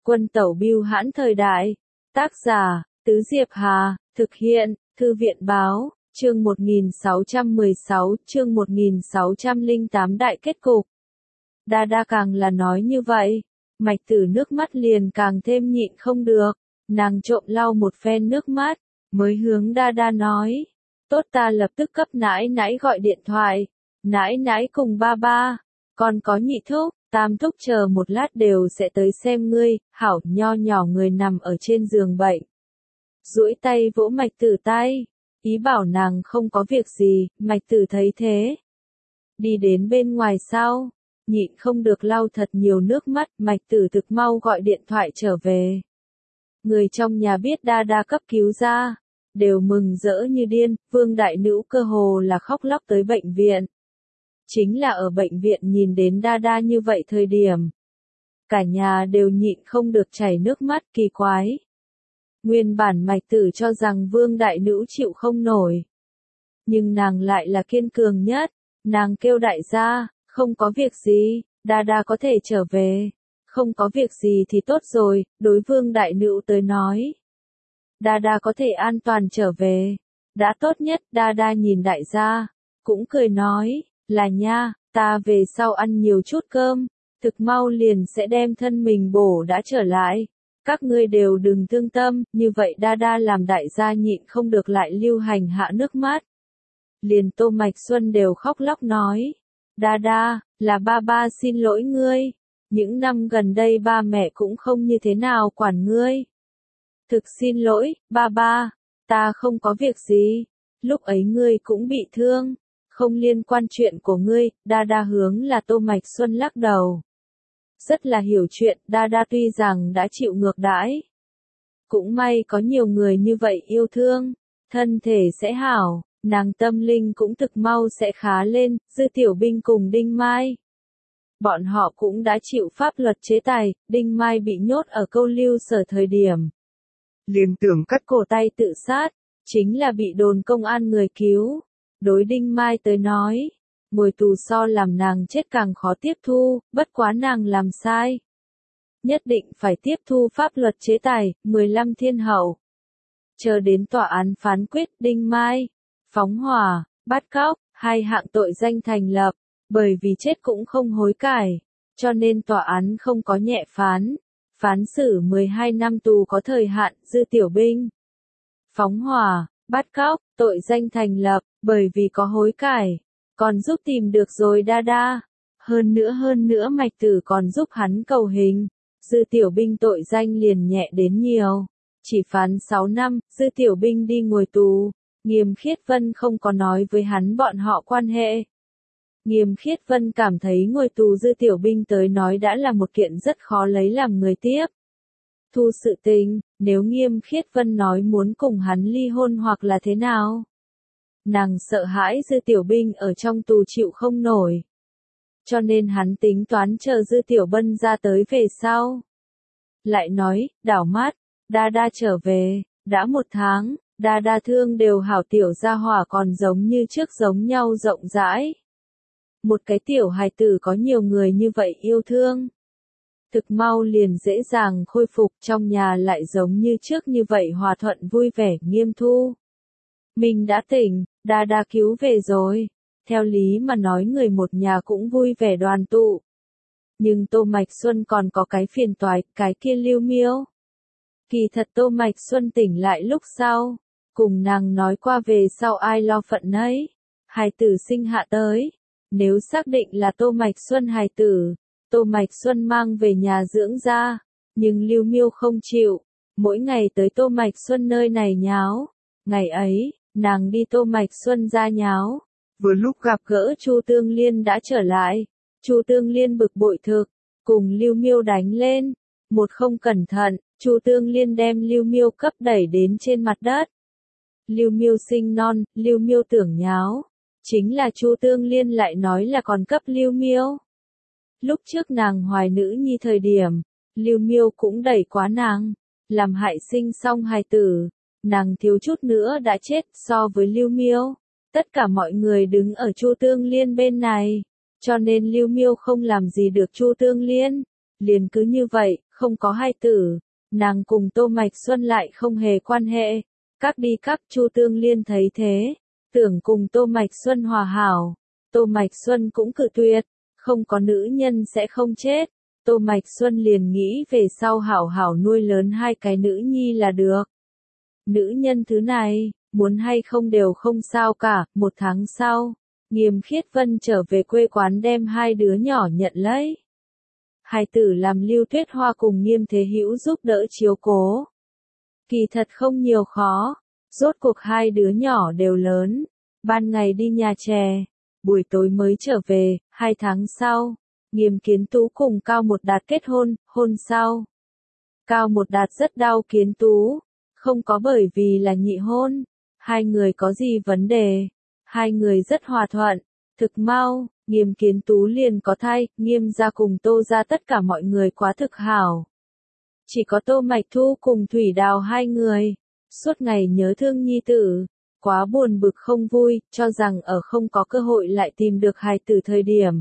Quân tẩu bưu hãn thời đại. Tác giả, Tứ Diệp Hà, thực hiện, Thư viện báo, chương 1616, chương 1608 đại kết cục. Đa càng là nói như vậy, Mạch Tử nước mắt liền càng thêm nhịn không được, nàng trộm lau một phen nước mắt, mới hướng Đa nói, tốt ta lập tức cấp nãi nãi gọi điện thoại, nãi nãi cùng ba, còn có nhị thúc, tam thúc chờ một lát đều sẽ tới xem ngươi, hảo nho nhỏ người nằm ở trên giường bệnh. Duỗi tay vỗ Mạch Tử tay, ý bảo nàng không có việc gì, Mạch Tử thấy thế. Đi đến bên ngoài sau, nhịn không được lau thật nhiều nước mắt, Mạch Tử thực mau gọi điện thoại trở về. Người trong nhà biết Đa cấp cứu ra, đều mừng rỡ như điên, Vương đại nữ cơ hồ là khóc lóc tới bệnh viện. Chính là ở bệnh viện nhìn đến Đa như vậy thời điểm. Cả nhà đều nhịn không được chảy nước mắt, kỳ quái. Nguyên bản Mạch Tử cho rằng Vương đại nữ chịu không nổi. Nhưng nàng lại là kiên cường nhất, nàng kêu đại gia, không có việc gì, Đa có thể trở về. Không có việc gì thì tốt rồi, đối Vương đại nữ tới nói. Đa có thể an toàn trở về. Đã tốt nhất, Đa nhìn đại gia, cũng cười nói, là nha, ta về sau ăn nhiều chút cơm, thực mau liền sẽ đem thân mình bổ đã trở lại. Các ngươi đều đừng thương tâm, như vậy Đa làm đại gia nhịn không được lại lưu hành hạ nước mắt. Liền Tô Mạch Xuân đều khóc lóc nói, Đa, là ba xin lỗi ngươi, những năm gần đây ba mẹ cũng không như thế nào quản ngươi. Thực xin lỗi, ba, ta không có việc gì, lúc ấy ngươi cũng bị thương, không liên quan chuyện của ngươi, Đa hướng là Tô Mạch Xuân lắc đầu. Rất là hiểu chuyện, Đa tuy rằng đã chịu ngược đãi. Cũng may có nhiều người như vậy yêu thương, thân thể sẽ hảo, nàng tâm linh cũng thực mau sẽ khá lên, Dư Tiểu Binh cùng Đinh Mai. Bọn họ cũng đã chịu pháp luật chế tài, Đinh Mai bị nhốt ở câu lưu sở thời điểm. Liền tưởng cắt cổ tay tự sát, chính là bị đồn công an người cứu. Đối Đinh Mai tới nói, ngồi tù so làm nàng chết càng khó tiếp thu, bất quá nàng làm sai. Nhất định phải tiếp thu pháp luật chế tài, 15 thiên hậu. Chờ đến tòa án phán quyết Đinh Mai, phóng hỏa, bắt cóc, hai hạng tội danh thành lập, bởi vì chết cũng không hối cải, cho nên tòa án không có nhẹ phán, phán xử 12 năm tù có thời hạn, Dư Tiểu Binh. Phóng hỏa, bắt cóc, tội danh thành lập, bởi vì có hối cải, còn giúp tìm được rồi Đa. Hơn nữa Mạch Tử còn giúp hắn cầu hình, Dư Tiểu Binh tội danh liền nhẹ đến nhiều, chỉ phán 6 năm, Dư Tiểu Binh đi ngồi tù, Nghiêm Khiết Vân không có nói với hắn bọn họ quan hệ. Nghiêm Khiết Vân cảm thấy ngồi tù Dư Tiểu Binh tới nói đã là một kiện rất khó lấy làm người tiếp. Thu sự tình, nếu Nghiêm Khiết Vân nói muốn cùng hắn ly hôn hoặc là thế nào? Nàng sợ hãi Dư Tiểu Binh ở trong tù chịu không nổi. Cho nên hắn tính toán chờ Dư Tiểu Bân ra tới về sau. Lại nói, đảo mắt, Đa trở về, đã 1 tháng, Đa thương đều hảo tiểu gia hỏa còn giống như trước giống nhau rộng rãi. Một cái tiểu hài tử có nhiều người như vậy yêu thương. Thực mau liền dễ dàng khôi phục, trong nhà lại giống như trước như vậy hòa thuận vui vẻ. Nghiêm Thu mình đã tỉnh, Đa cứu về rồi. Theo lý mà nói người một nhà cũng vui vẻ đoàn tụ. Nhưng Tô Mạch Xuân còn có cái phiền toái, cái kia Lưu Miêu. Kỳ thật Tô Mạch Xuân tỉnh lại lúc sau, cùng nàng nói qua về sau ai lo phận nấy. Hài tử sinh hạ tới, nếu xác định là Tô Mạch Xuân hài tử, Tô Mạch Xuân mang về nhà dưỡng ra, nhưng Lưu Miêu không chịu, mỗi ngày tới Tô Mạch Xuân nơi này nháo. Ngày ấy, nàng đi Tô Mạch Xuân ra nháo, vừa lúc gặp gỡ Chu Tương Liên đã trở lại, Chu Tương Liên bực bội thực, cùng Lưu Miêu đánh lên, một không cẩn thận, Chu Tương Liên đem Lưu Miêu cấp đẩy đến trên mặt đất. Lưu Miêu sinh non, Lưu Miêu tưởng nháo, chính là Chu Tương Liên lại nói là còn cấp Lưu Miêu. Lúc trước nàng hoài nữ nhi thời điểm, Lưu Miêu cũng đẩy quá nàng, làm hại sinh xong hài tử, nàng thiếu chút nữa đã chết. So với Lưu Miêu, tất cả mọi người đứng ở Chu Tương Liên bên này, cho nên Lưu Miêu không làm gì được Chu Tương Liên, liền cứ như vậy, không có hài tử, nàng cùng Tô Mạch Xuân lại không hề quan hệ. Các đi các Chu Tương Liên thấy thế, tưởng cùng Tô Mạch Xuân hòa hảo. Tô Mạch Xuân cũng cự tuyệt, không có nữ nhân sẽ không chết. Tô Mạch Xuân liền nghĩ về sau hảo hảo nuôi lớn hai cái nữ nhi là được. Nữ nhân thứ này, muốn hay không đều không sao cả. 1 tháng sau, Nghiêm Khiết Vân trở về quê quán đem hai đứa nhỏ nhận lấy. Hài tử làm Lưu Tuyết Hoa cùng Nghiêm Thế Hữu giúp đỡ chiếu cố. Kỳ thật không nhiều khó, rốt cuộc hai đứa nhỏ đều lớn, ban ngày đi nhà chè, buổi tối mới trở về. 2 tháng sau, Nghiêm Kiến Tú cùng Cao Một Đạt kết hôn. Hôn sau, Cao Một Đạt rất đau Kiến Tú, không có bởi vì là nhị hôn, hai người có gì vấn đề, hai người rất hòa thuận. Thực mau, Nghiêm Kiến Tú liền có thai. Nghiêm gia cùng Tô gia tất cả mọi người quá thực hảo. Chỉ có Tô Mạch Thu cùng Thủy Đào hai người, suốt ngày nhớ thương nhi tử, quá buồn bực không vui, cho rằng ở không có cơ hội lại tìm được hài tử thời điểm.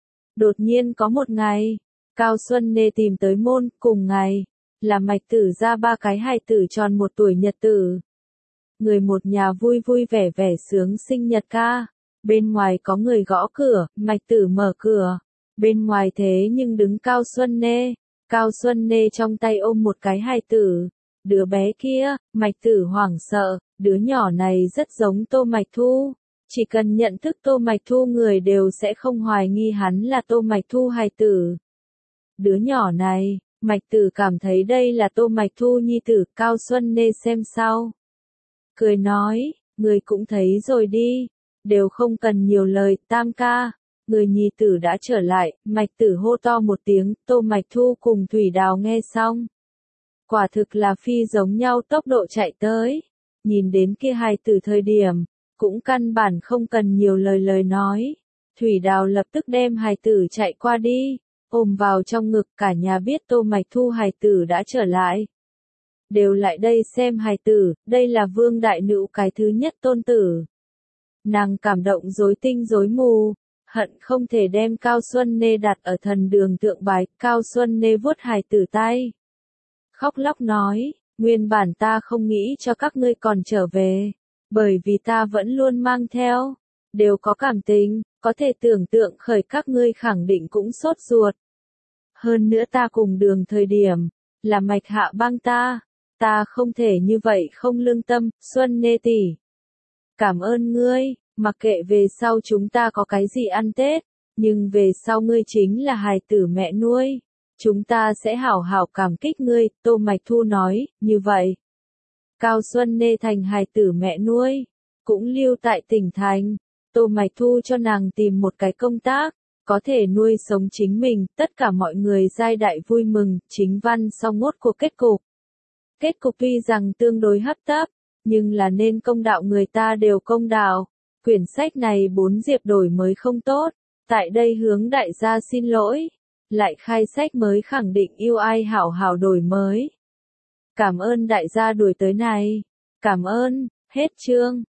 Đột nhiên có một ngày, Cao Xuân Nê tìm tới môn. Cùng ngày, là Mạch Tử ra 3 cái hài tử tròn 1 tuổi nhật tử. Người một nhà vui vui vẻ vẻ sướng sinh nhật ca. Bên ngoài có người gõ cửa, Mạch Tử mở cửa. Bên ngoài thế nhưng đứng Cao Xuân Nê. Cao Xuân Nê trong tay ôm một cái hài tử. Đứa bé kia, Mạch Tử hoảng sợ, đứa nhỏ này rất giống Tô Mạch Thu. Chỉ cần nhận thức Tô Mạch Thu người đều sẽ không hoài nghi hắn là Tô Mạch Thu hài tử. Đứa nhỏ này, Mạch Tử cảm thấy đây là Tô Mạch Thu nhi tử. Cao Xuân Nê xem sau, cười nói, người cũng thấy rồi đi, đều không cần nhiều lời. Tam ca, người nhi tử đã trở lại. Mạch Tử hô to một tiếng. Tô Mạch Thu cùng Thủy Đào nghe xong, quả thực là phi giống nhau tốc độ chạy tới. Nhìn đến kia hài tử thời điểm, cũng căn bản không cần nhiều lời nói. Thủy Đào lập tức đem hài tử chạy qua đi, ôm vào trong ngực. Cả nhà biết Tô Mạch Thu hài tử đã trở lại, đều lại đây xem hài tử. Đây là Vương đại nữ cái thứ nhất tôn tử. Nàng cảm động rối tinh rối mù, hận không thể đem Cao Xuân Nê đặt ở thần đường tượng bái. Cao Xuân Nê vuốt hài tử tay, khóc lóc nói, nguyên bản ta không nghĩ cho các ngươi còn trở về, bởi vì ta vẫn luôn mang theo, đều có cảm tình, có thể tưởng tượng khởi các ngươi khẳng định cũng sốt ruột. Hơn nữa ta cùng đường thời điểm, là Mạch Hạ bang ta không thể như vậy không lương tâm. Xuân Nê tỷ, cảm ơn ngươi, mặc kệ về sau chúng ta có cái gì ăn Tết, nhưng về sau ngươi chính là hài tử mẹ nuôi. Chúng ta sẽ hảo hảo cảm kích ngươi. Tô Mạch Thu nói, như vậy. Cao Xuân Nê thành hài tử mẹ nuôi, cũng lưu tại tỉnh thành. Tô Mạch Thu cho nàng tìm một cái công tác, có thể nuôi sống chính mình. Tất cả mọi người giai đại vui mừng. Chính văn sau ngốt của kết cục. Kết cục tuy rằng tương đối hấp tấp, nhưng là nên công đạo người ta đều công đạo. Quyển sách này 4 diệp đổi mới không tốt, tại đây hướng đại gia xin lỗi. Lại khai sách mới khẳng định yêu ai hảo hảo đổi mới. Cảm ơn đại gia đuổi tới này. Cảm ơn, hết chương.